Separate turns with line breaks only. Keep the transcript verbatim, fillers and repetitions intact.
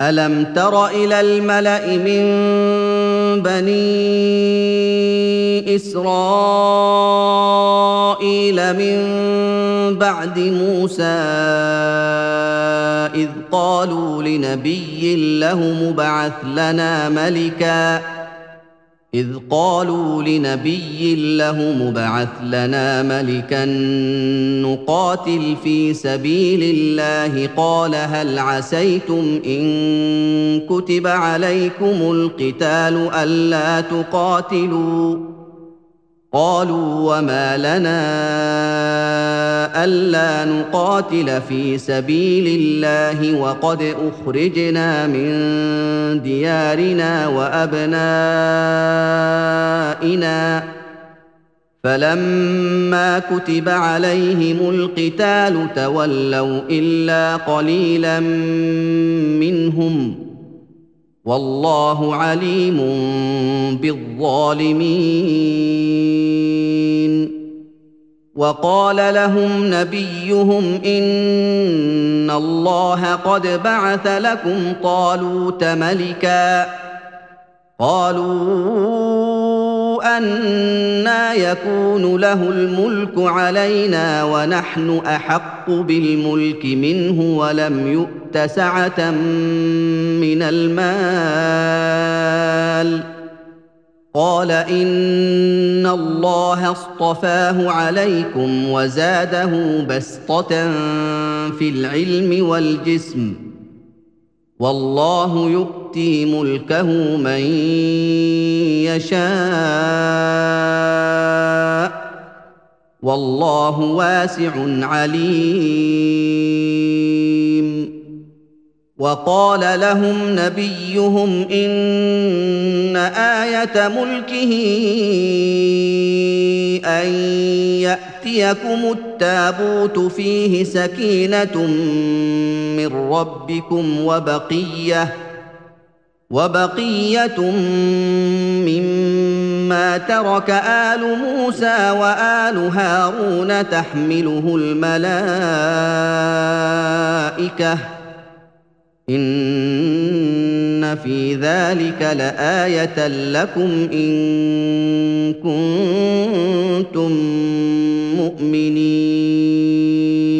ألم تر إلى الملأ من بني إسرائيل من بعد موسى إذ قالوا لنبي له ابعث لنا ملكا إذ قالوا لنبي له مبعث لنا ملكا نقاتل في سبيل الله قال هل عسيتم إن كتب عليكم القتال ألا تقاتلوا قالوا وما لنا ألا نقاتل في سبيل الله وقد أخرجنا من ديارنا وأبنائنا فلما كتب عليهم القتال تولوا إلا قليلا منهم والله عليم بالظالمين وقال لهم نبيهم إن الله قد بعث لكم طالوت ملكا قالوا أنى يكون له الملك علينا ونحن أحق بالملك منه ولم يؤت سعة من المال قال إن الله اصطفاه عليكم وزاده بسطة في العلم والجسم والله يؤتي ملكه من يشاء والله واسع عليم وقال لهم نبيهم إن آية ملكه أن يأتيكم التابوت فيه سكينة من ربكم وبقية وبقية مما ترك آل موسى وآل هارون تحمله الملائكة إن في ذلك لآية لكم إن كنتم مؤمنين